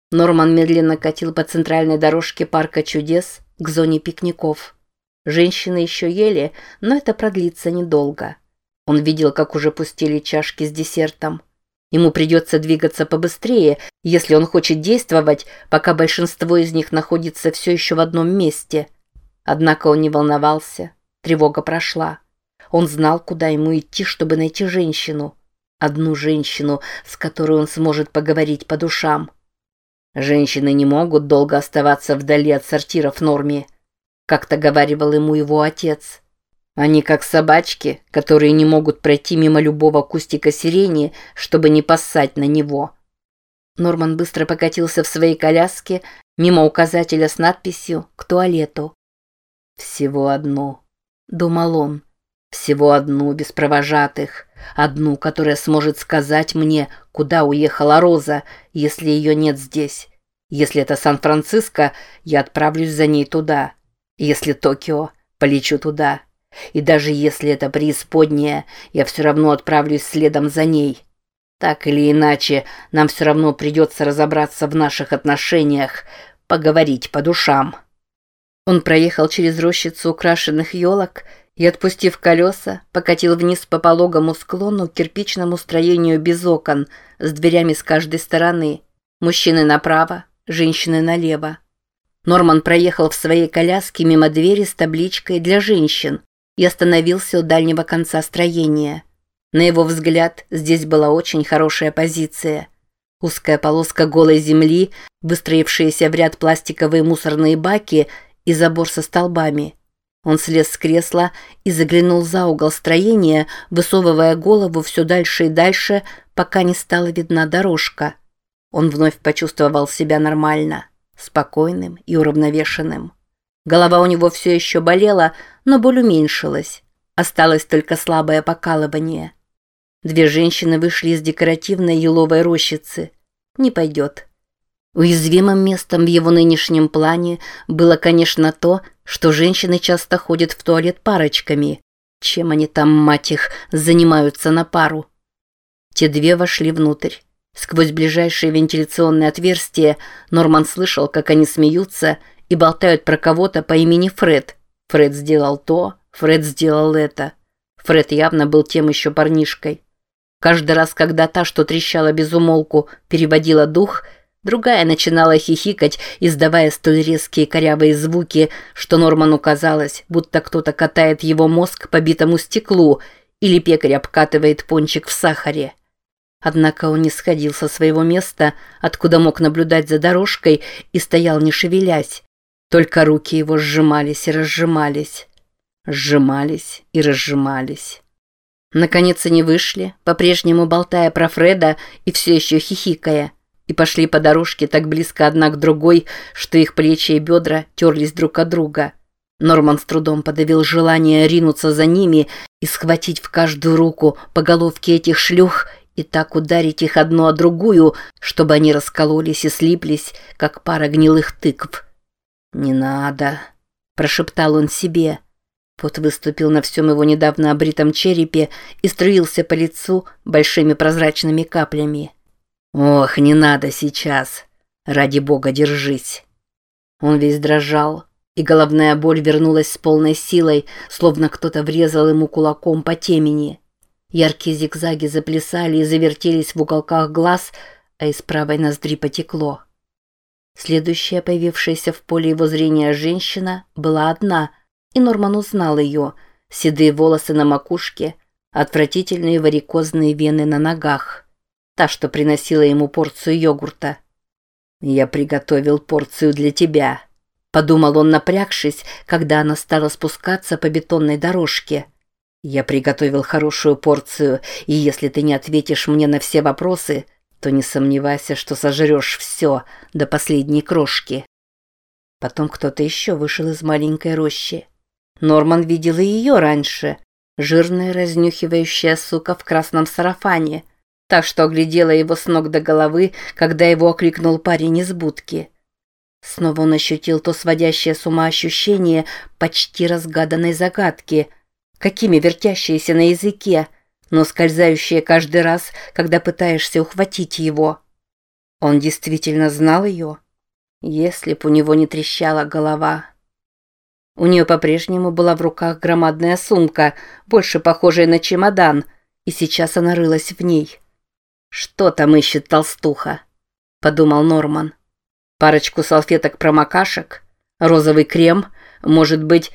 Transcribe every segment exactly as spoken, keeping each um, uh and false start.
Норман медленно катил по центральной дорожке парка чудес к зоне пикников. Женщины еще ели, но это продлится недолго. Он видел, как уже пустили чашки с десертом. Ему придется двигаться побыстрее, если он хочет действовать, пока большинство из них находится все еще в одном месте. Однако он не волновался. Тревога прошла. Он знал, куда ему идти, чтобы найти женщину. Одну женщину, с которой он сможет поговорить по душам. Женщины не могут долго оставаться вдали от сортиров Норми, как-то говаривал ему его отец. Они как собачки, которые не могут пройти мимо любого кустика сирени, чтобы не поссать на него. Норман быстро покатился в своей коляске мимо указателя с надписью «К туалету». «Всего одну», — думал он, — «всего одну без провожатых, одну, которая сможет сказать мне, куда уехала Роза, если ее нет здесь. Если это Сан-Франциско, я отправлюсь за ней туда. Если Токио, полечу туда. И даже если это преисподняя, я все равно отправлюсь следом за ней. Так или иначе, нам все равно придется разобраться в наших отношениях, поговорить по душам». Он проехал через рощицу украшенных елок и, отпустив колеса, покатил вниз по пологому склону к кирпичному строению без окон, с дверями с каждой стороны. Мужчины направо, женщины налево. Норман проехал в своей коляске мимо двери с табличкой «Для женщин» и остановился у дальнего конца строения. На его взгляд, здесь была очень хорошая позиция. Узкая полоска голой земли, выстроившиеся в ряд пластиковые мусорные баки и забор со столбами. Он слез с кресла и заглянул за угол строения, высовывая голову все дальше и дальше, пока не стала видна дорожка. Он вновь почувствовал себя нормально, спокойным и уравновешенным. Голова у него все еще болела, но боль уменьшилась. Осталось только слабое покалывание. Две женщины вышли из декоративной еловой рощицы. Не пойдет. Уязвимым местом в его нынешнем плане было, конечно, то, что женщины часто ходят в туалет парочками. Чем они там, мать их, занимаются на пару? Те две вошли внутрь. Сквозь ближайшее вентиляционное отверстие Норман слышал, как они смеются и болтают про кого-то по имени Фред. Фред сделал то, Фред сделал это. Фред явно был тем еще парнишкой. Каждый раз, когда та, что трещала без умолку, переводила дух, другая начинала хихикать, издавая столь резкие корявые звуки, что Норману казалось, будто кто-то катает его мозг по битому стеклу или пекарь обкатывает пончик в сахаре. Однако он не сходил со своего места, откуда мог наблюдать за дорожкой, и стоял не шевелясь. Только руки его сжимались и разжимались. Сжимались и разжимались. Наконец они вышли, по-прежнему болтая про Фреда и все еще хихикая, и пошли по дорожке так близко одна к другой, что их плечи и бедра терлись друг от друга. Норман с трудом подавил желание ринуться за ними и схватить в каждую руку по головке этих шлюх и так ударить их одну о другую, чтобы они раскололись и слиплись, как пара гнилых тыкв. «Не надо», – прошептал он себе. Пот выступил на всем его недавно обритом черепе и струился по лицу большими прозрачными каплями. «Ох, не надо сейчас. Ради бога, держись». Он весь дрожал, и головная боль вернулась с полной силой, словно кто-то врезал ему кулаком по темени. Яркие зигзаги заплясали и завертелись в уголках глаз, а из правой ноздри потекло. Следующая появившаяся в поле его зрения женщина была одна, и Норман узнал ее: седые волосы на макушке, отвратительные варикозные вены на ногах. Та, что приносила ему порцию йогурта. «Я приготовил порцию для тебя», — подумал он, напрягшись, когда она стала спускаться по бетонной дорожке. «Я приготовил хорошую порцию, и если ты не ответишь мне на все вопросы, то не сомневайся, что сожрешь все до последней крошки». Потом кто-то еще вышел из маленькой рощи. Норман видел и ее раньше. Жирная, разнюхивающая сука в красном сарафане. Так что оглядела его с ног до головы, когда его окликнул парень из будки. Снова он ощутил то сводящее с ума ощущение почти разгаданной загадки, какими вертящиеся на языке, но скользающие каждый раз, когда пытаешься ухватить его. Он действительно знал ее? Если б у него не трещала голова. У нее по-прежнему была в руках громадная сумка, больше похожая на чемодан, и сейчас она рылась в ней. «Что там ищет толстуха?» – подумал Норман. «Парочку салфеток-промокашек? Розовый крем? Может быть...»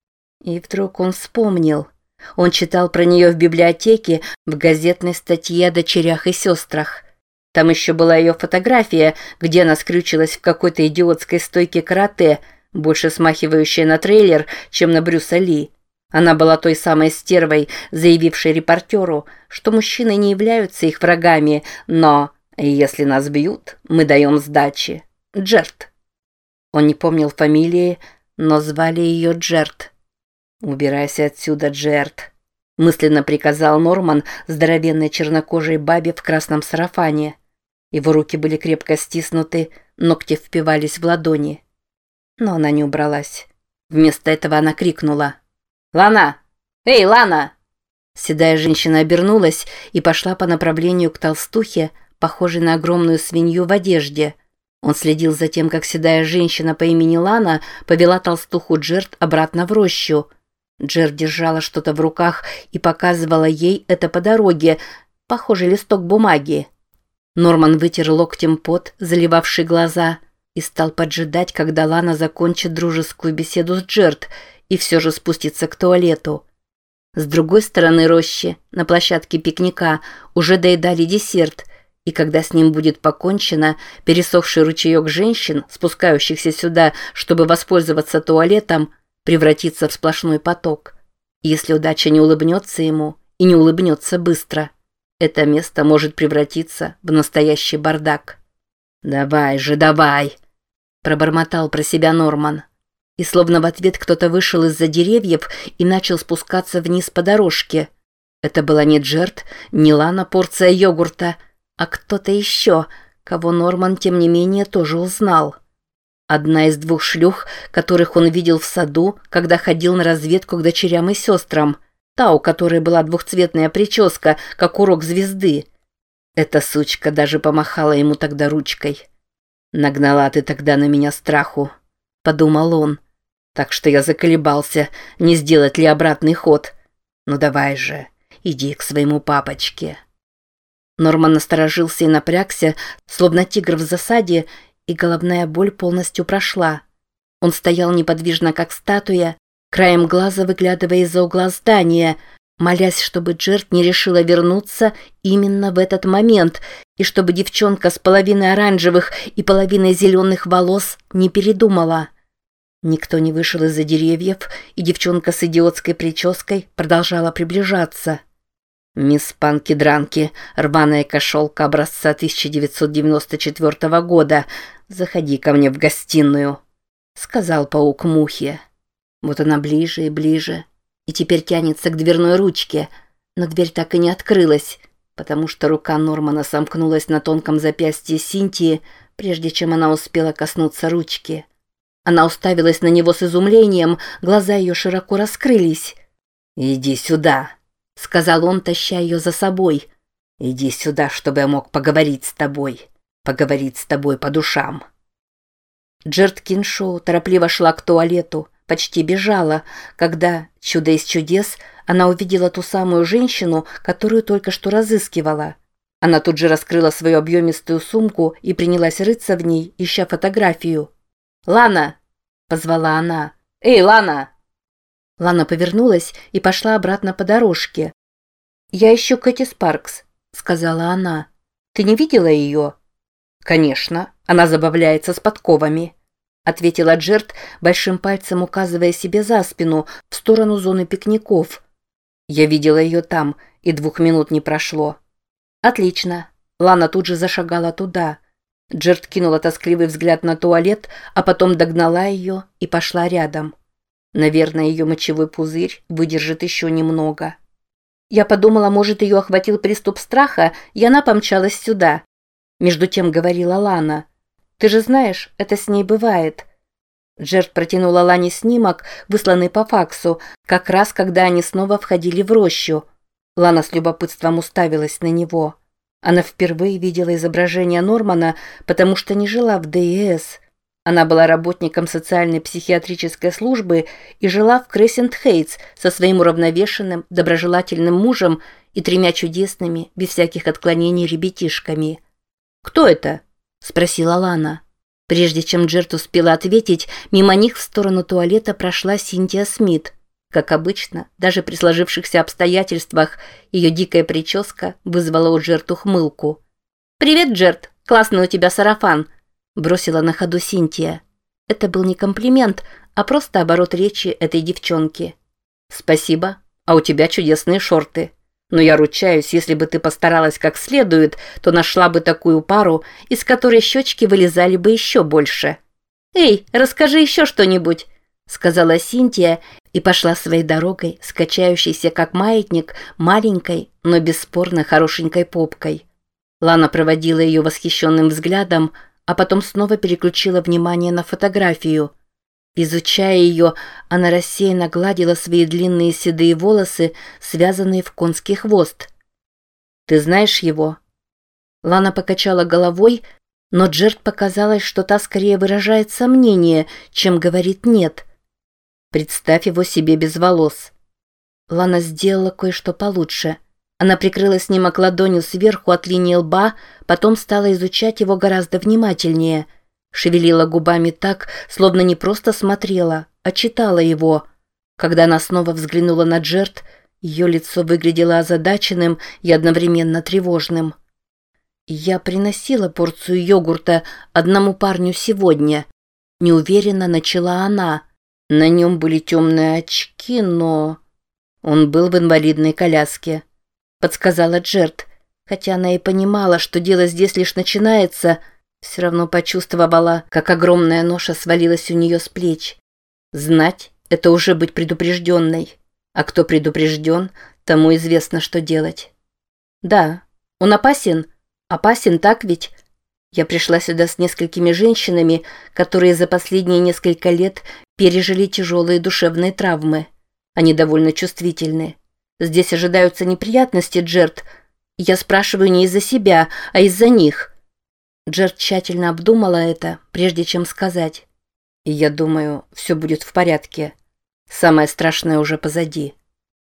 И вдруг он вспомнил. Он читал про нее в библиотеке в газетной статье о дочерях и сестрах. Там еще была ее фотография, где она скрючилась в какой-то идиотской стойке карате, больше смахивающей на трейлер, чем на Брюса Ли. Она была той самой стервой, заявившей репортеру, что мужчины не являются их врагами, но если нас бьют, мы даем сдачи. Джерт. Он не помнил фамилии, но звали ее Джерт. «Убирайся отсюда, Джерт», — мысленно приказал Норман здоровенной чернокожей бабе в красном сарафане. Его руки были крепко стиснуты, ногти впивались в ладони. Но она не убралась. Вместо этого она крикнула: «Лана! Эй, Лана!» Седая женщина обернулась и пошла по направлению к толстухе, похожей на огромную свинью в одежде. Он следил за тем, как седая женщина по имени Лана повела толстуху Джерт обратно в рощу. Джерт держала что-то в руках и показывала ей это по дороге, похожий листок бумаги. Норман вытер локтем пот, заливавший глаза, и стал поджидать, когда Лана закончит дружескую беседу с Джерт и все же спустится к туалету. С другой стороны рощи, на площадке пикника, уже доедали десерт, и когда с ним будет покончено, пересохший ручеек женщин, спускающихся сюда, чтобы воспользоваться туалетом, превратится в сплошной поток. Если удача не улыбнется ему, и не улыбнется быстро, это место может превратиться в настоящий бардак. «Давай же, давай!» – пробормотал про себя Норман. И словно в ответ кто-то вышел из-за деревьев и начал спускаться вниз по дорожке. Это была не Джерт, не Лана порция йогурта, а кто-то еще, кого Норман, тем не менее, тоже узнал. Одна из двух шлюх, которых он видел в саду, когда ходил на разведку к дочерям и сестрам. Та, у которой была двухцветная прическа, как у рок-звезды. Эта сучка даже помахала ему тогда ручкой. «Нагнала ты тогда на меня страху», — подумал он. «Так что я заколебался, не сделать ли обратный ход. Ну давай же, иди к своему папочке». Норман насторожился и напрягся, словно тигр в засаде, и головная боль полностью прошла. Он стоял неподвижно, как статуя, краем глаза выглядывая из-за угла здания, молясь, чтобы Джерт не решила вернуться именно в этот момент, и чтобы девчонка с половиной оранжевых и половиной зеленых волос не передумала. Никто не вышел из-за деревьев, и девчонка с идиотской прической продолжала приближаться. «Мисс Панки-Дранки, рваная кошелка образца тысяча девятьсот девяносто четвёртого года, заходи ко мне в гостиную», — сказал паук Мухе. Вот она ближе и ближе, и теперь тянется к дверной ручке, но дверь так и не открылась, потому что рука Нормана сомкнулась на тонком запястье Синтии, прежде чем она успела коснуться ручки. Она уставилась на него с изумлением, глаза ее широко раскрылись. «Иди сюда», — сказал он, таща ее за собой. «Иди сюда, чтобы я мог поговорить с тобой, поговорить с тобой по душам». Джерт Киншоу торопливо шла к туалету, почти бежала, когда, чудо из чудес, она увидела ту самую женщину, которую только что разыскивала. Она тут же раскрыла свою объемистую сумку и принялась рыться в ней, ища фотографию. «Лана!» – позвала она. «Эй, Лана!» Лана повернулась и пошла обратно по дорожке. «Я ищу Кэти Спаркс», – сказала она. «Ты не видела ее?» «Конечно, она забавляется с подковами», — ответила Джерт, большим пальцем указывая себе за спину, в сторону зоны пикников. «Я видела ее там, и двух минут не прошло». «Отлично». Лана тут же зашагала туда. Джерт кинула тоскливый взгляд на туалет, а потом догнала ее и пошла рядом. Наверное, ее мочевой пузырь выдержит еще немного. Я подумала, может, ее охватил приступ страха, и она помчалась сюда. Между тем говорила Лана. «Ты же знаешь, это с ней бывает». Джерт протянула Лане снимок, высланный по факсу, как раз когда они снова входили в рощу. Лана с любопытством уставилась на него. Она впервые видела изображение Нормана, потому что не жила в ДИС. Она была работником социальной психиатрической службы и жила в Крессент-Хейтс со своим уравновешенным, доброжелательным мужем и тремя чудесными, без всяких отклонений, ребятишками. «Кто это?» – спросила Лана. Прежде чем Джерт успела ответить, мимо них в сторону туалета прошла Синтия Смит. Как обычно, даже при сложившихся обстоятельствах, ее дикая прическа вызвала у Джерт ухмылку. «Привет, Джерт! Классный у тебя сарафан!» – бросила на ходу Синтия. Это был не комплимент, а просто оборот речи этой девчонки. «Спасибо, а у тебя чудесные шорты. Но я ручаюсь, если бы ты постаралась как следует, то нашла бы такую пару, из которой щечки вылезали бы еще больше». «Эй, расскажи еще что-нибудь», – сказала Синтия и пошла своей дорогой, скачающейся как маятник, маленькой, но бесспорно хорошенькой попкой. Лана проводила ее восхищенным взглядом, а потом снова переключила внимание на фотографию. Изучая ее, она рассеянно гладила свои длинные седые волосы, связанные в конский хвост. «Ты знаешь его?» Лана покачала головой, но Джерт показалось, что та скорее выражает сомнение, чем говорит «нет». «Представь его себе без волос». Лана сделала кое-что получше. Она прикрыла снимок ладонью сверху от линии лба, потом стала изучать его гораздо внимательнее. Шевелила губами так, словно не просто смотрела, а читала его. Когда она снова взглянула на Джерт, ее лицо выглядело озадаченным и одновременно тревожным. «Я приносила порцию йогурта одному парню сегодня», – неуверенно начала она. На нем были темные очки, но... Он был в инвалидной коляске, подсказала Джерт. Хотя она и понимала, что дело здесь лишь начинается, все равно почувствовала, как огромная ноша свалилась у нее с плеч. Знать – это уже быть предупрежденной. А кто предупрежден, тому известно, что делать. «Да, он опасен. Опасен, так ведь?» Я пришла сюда с несколькими женщинами, которые за последние несколько лет пережили тяжелые душевные травмы. Они довольно чувствительны. Здесь ожидаются неприятности, Джерт. Я спрашиваю не из-за себя, а из-за них. Джерт тщательно обдумала это, прежде чем сказать. И я думаю, все будет в порядке. Самое страшное уже позади.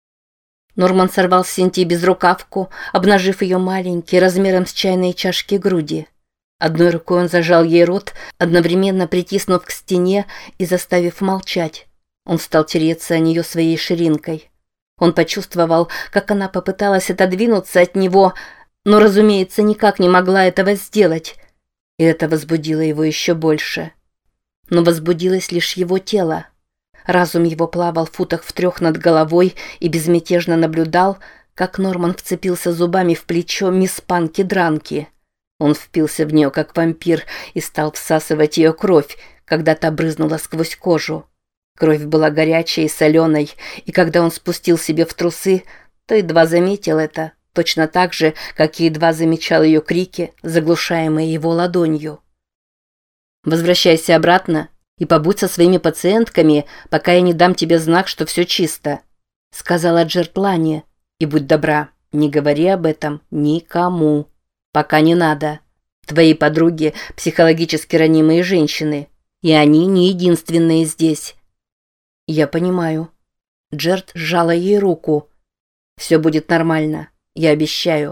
Норман сорвал с Синтии безрукавку, обнажив ее маленькие, размером с чайные чашки груди. Одной рукой он зажал ей рот, одновременно притиснув к стене и заставив молчать. Он стал тереться о нее своей ширинкой. Он почувствовал, как она попыталась отодвинуться от него, но, разумеется, никак не могла этого сделать. И это возбудило его еще больше. Но возбудилось лишь его тело. Разум его плавал в футах в трех над головой и безмятежно наблюдал, как Норман вцепился зубами в плечо мисс Панки-Дранки. Он впился в нее, как вампир, и стал всасывать ее кровь, когда та брызнула сквозь кожу. Кровь была горячей и соленой, и когда он спустил себе в трусы, то едва заметил это, точно так же, как и едва замечал ее крики, заглушаемые его ладонью. «Возвращайся обратно и побудь со своими пациентками, пока я не дам тебе знак, что все чисто», — сказала Джерт Лане. «И будь добра, не говори об этом никому. Пока не надо. Твои подруги – психологически ранимые женщины, и они не единственные здесь». «Я понимаю». Джерт сжала ей руку. «Все будет нормально, я обещаю».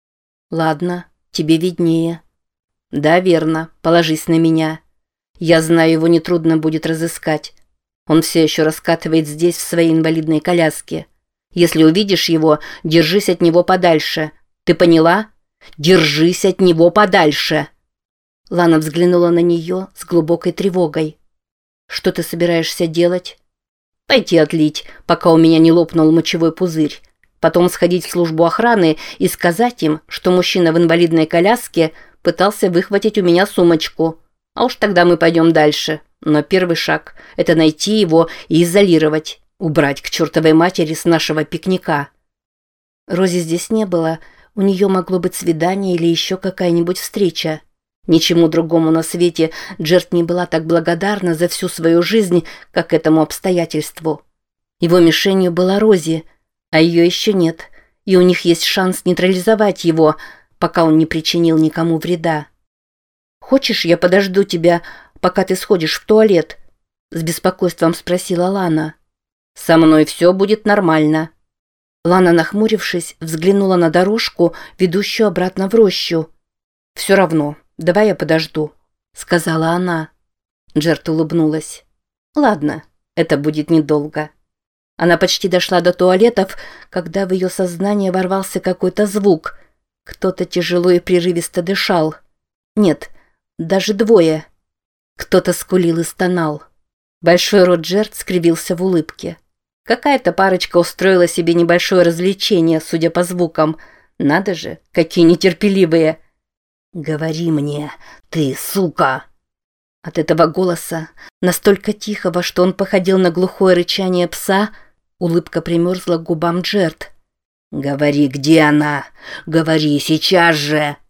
«Ладно, тебе виднее». «Да, верно, положись на меня. Я знаю, его нетрудно будет разыскать. Он все еще раскатывает здесь в своей инвалидной коляске. Если увидишь его, держись от него подальше. Ты поняла? Держись от него подальше!» Лана взглянула на нее с глубокой тревогой. «Что ты собираешься делать?» «Пойти отлить, пока у меня не лопнул мочевой пузырь. Потом сходить в службу охраны и сказать им, что мужчина в инвалидной коляске пытался выхватить у меня сумочку. А уж тогда мы пойдем дальше. Но первый шаг – это найти его и изолировать. Убрать к чертовой матери с нашего пикника». Рози здесь не было. У нее могло быть свидание или еще какая-нибудь встреча. Ничему другому на свете Джерт не была так благодарна за всю свою жизнь, как этому обстоятельству. Его мишенью была Рози, а ее еще нет, и у них есть шанс нейтрализовать его, пока он не причинил никому вреда. «Хочешь, я подожду тебя, пока ты сходишь в туалет?» — с беспокойством спросила Лана. «Со мной все будет нормально». Лана, нахмурившись, взглянула на дорожку, ведущую обратно в рощу. «Все равно, давай я подожду», — сказала она. Джерт улыбнулась. «Ладно, это будет недолго». Она почти дошла до туалетов, когда в ее сознание ворвался какой-то звук. Кто-то тяжело и прерывисто дышал. Нет, даже двое. Кто-то скулил и стонал. Большой рот Джерт скривился в улыбке. Какая-то парочка устроила себе небольшое развлечение, судя по звукам. Надо же, какие нетерпеливые. «Говори мне, ты сука!» От этого голоса, настолько тихого, что он походил на глухое рычание пса, улыбка примерзла к губам Джерт. «Говори, где она? Говори сейчас же!»